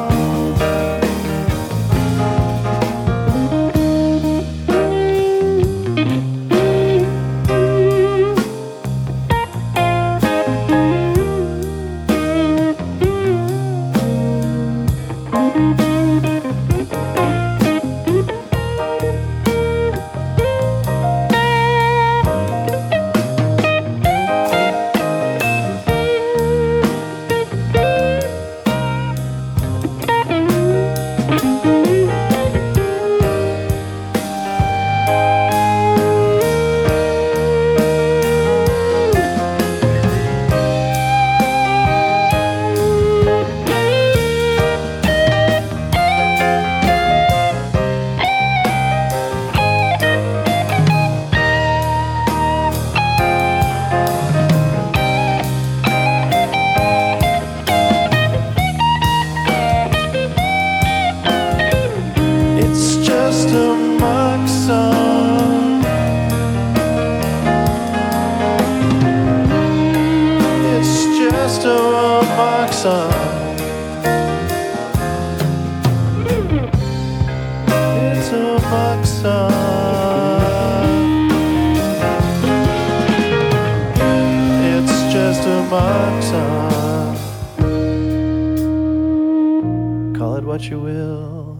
What you will.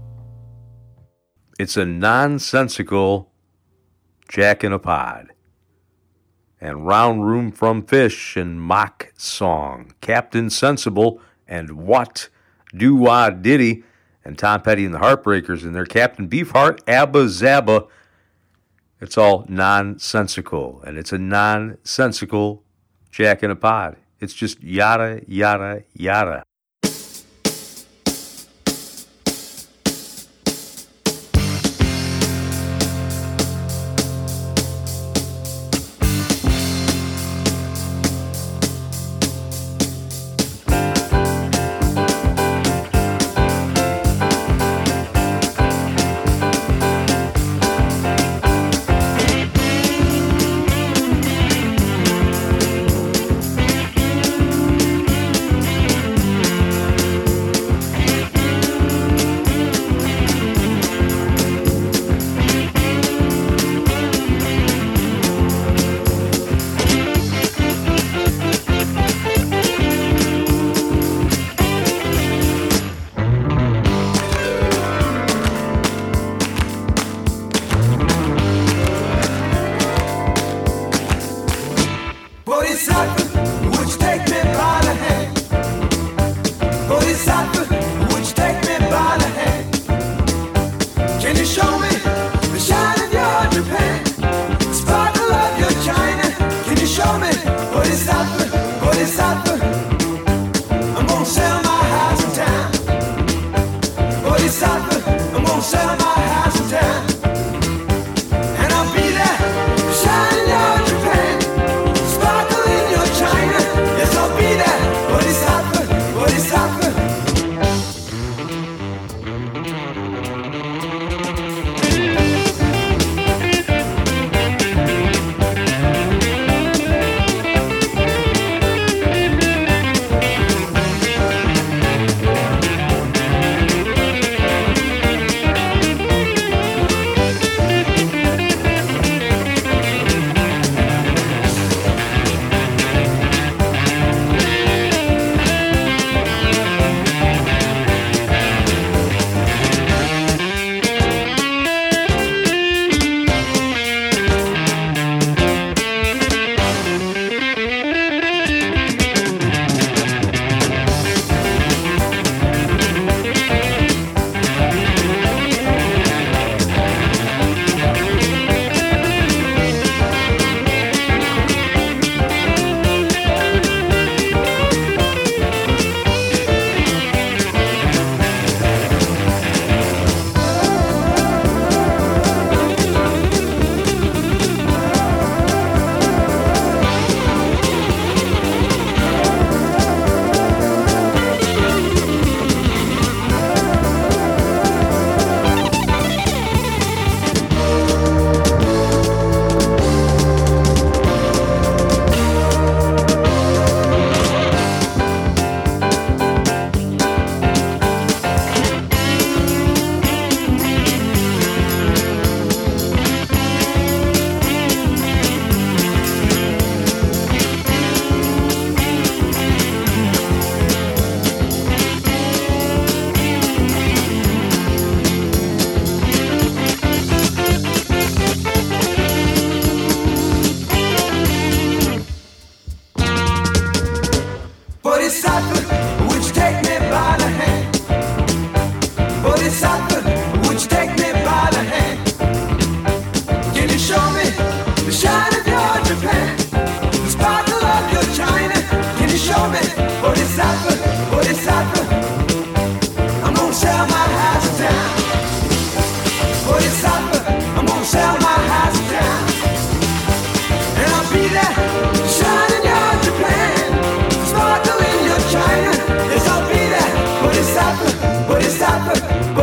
It's a nonsensical Jack in a Pod and Round Room from Fish and Mock Song, Captain Sensible and What Do Wah Diddy, and Tom Petty and the Heartbreakers and their Captain Beefheart, Abba Zabba. It's all nonsensical, and it's a nonsensical Jack in a Pod. It's just yada, yada, yada.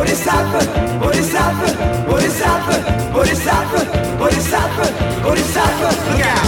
Bodhisattva, Bodhisattva, Bodhisattva, Bodhisattva, Bodhisattva, Bodhisattva. Look out!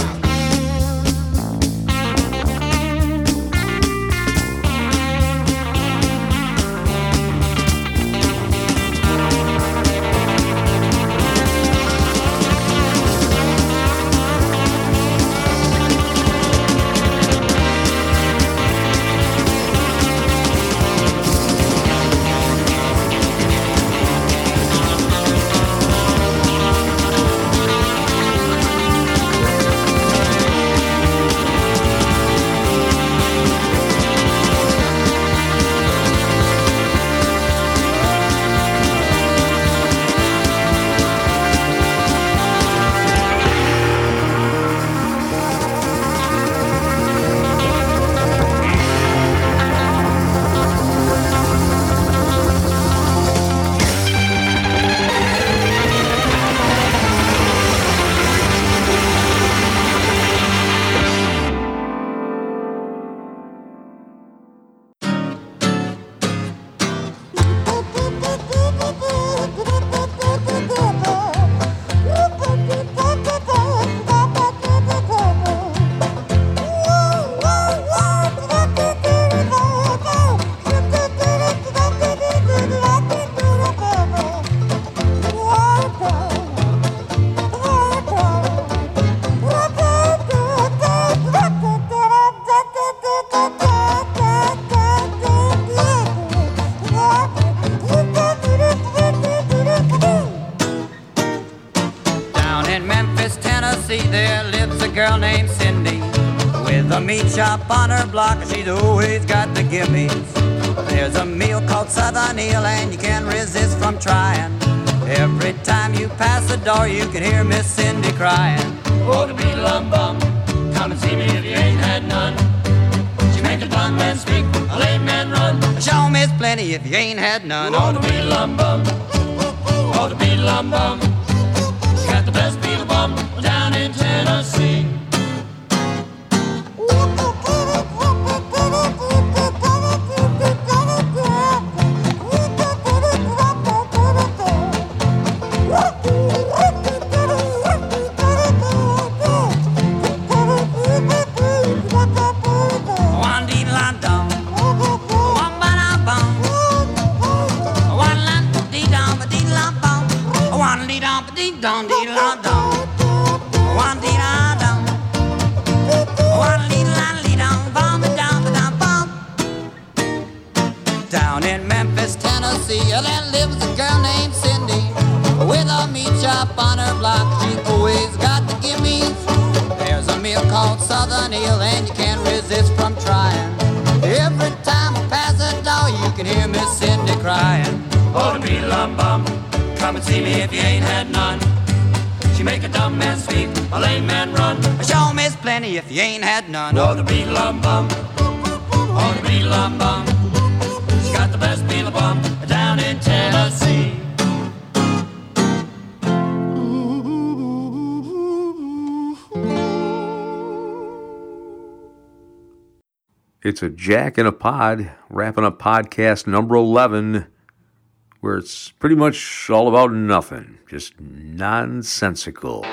girl named Cindy with a meat shop on her block. She's always got the gimmies. There's a meal called Southern Eel, and you can't resist from trying. Every time you pass the door, you can hear Miss Cindy crying. Oh, the beat-a-lum-bum, come and see me if you ain't had none. She make a blind man speak, a lame man run. Show Miss Plenty if you ain't had none. Oh, the beat-a-lum-bum, oh, the beat-a-lum-bum. She got the best beat-a-bum down in Tennessee. Down in Memphis, Tennessee, there lives a girl named Cindy with a meat shop on her block. She's always got the gimmies. There's a meal called Southern Eel, and you can't resist from trying. Every time I pass the door, you can hear Miss Cindy crying. Oh, the beat-a-lum-bum, come and see me if you ain't had none. She make a dumb man speak, a lame man run. Show Miss Plenty if you ain't had none. Oh, the beat-a-lum-bum, oh, the beat-a-lum-bum. She got the best beat-a-bum down in Tennessee. It's a Jack in a Pod, wrapping up podcast number 11, where it's pretty much all about nothing, just nonsensical.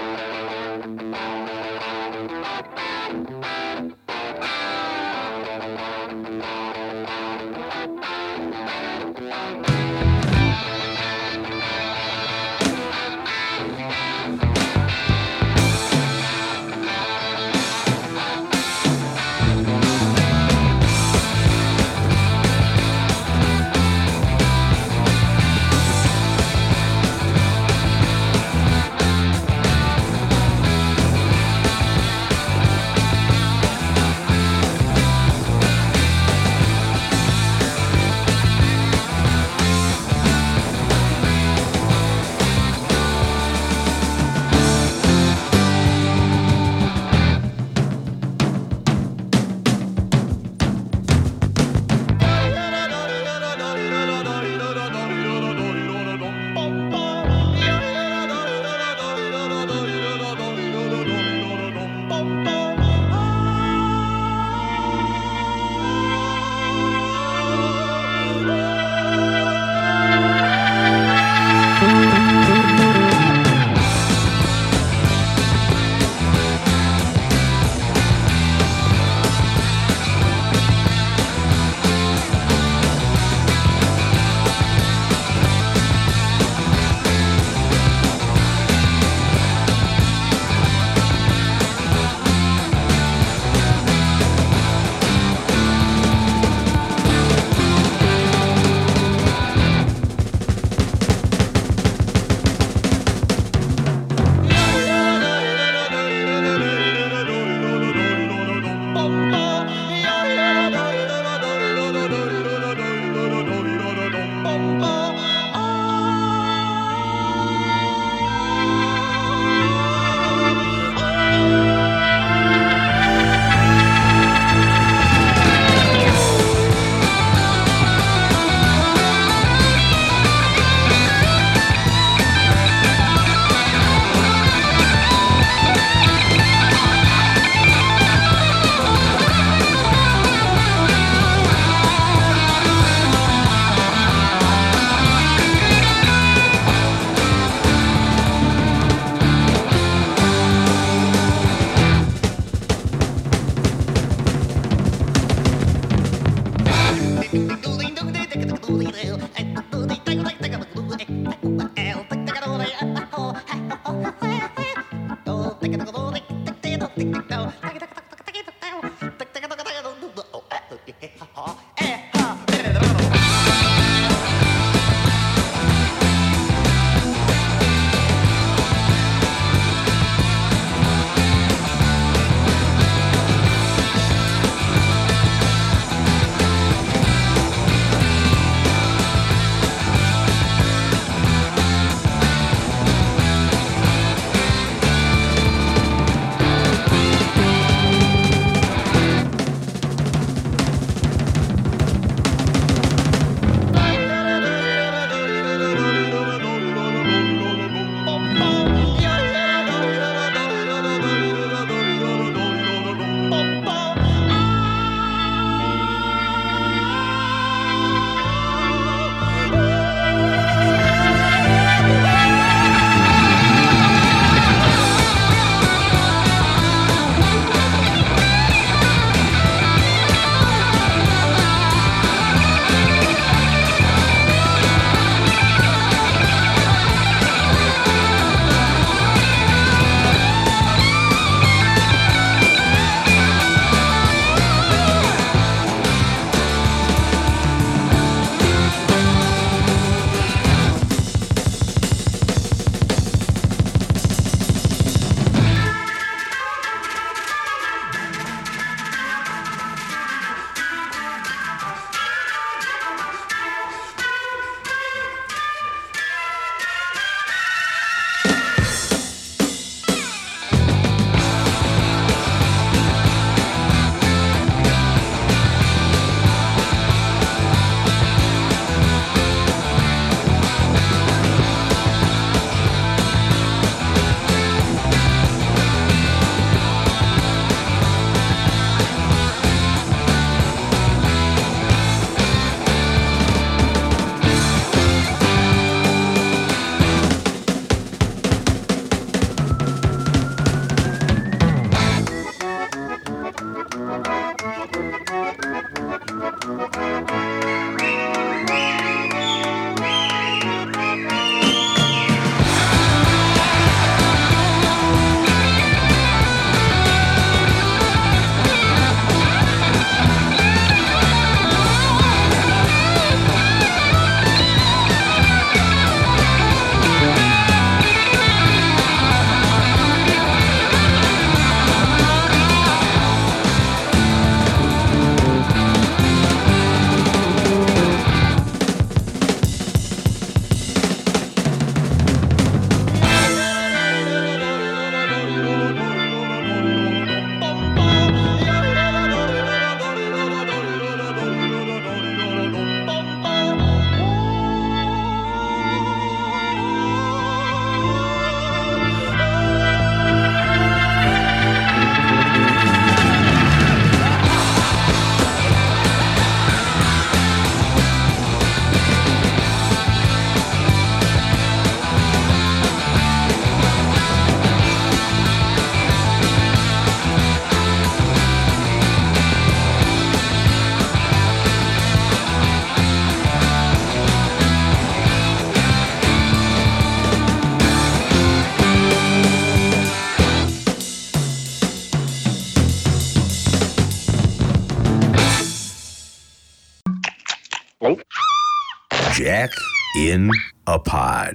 Jack in a Pod.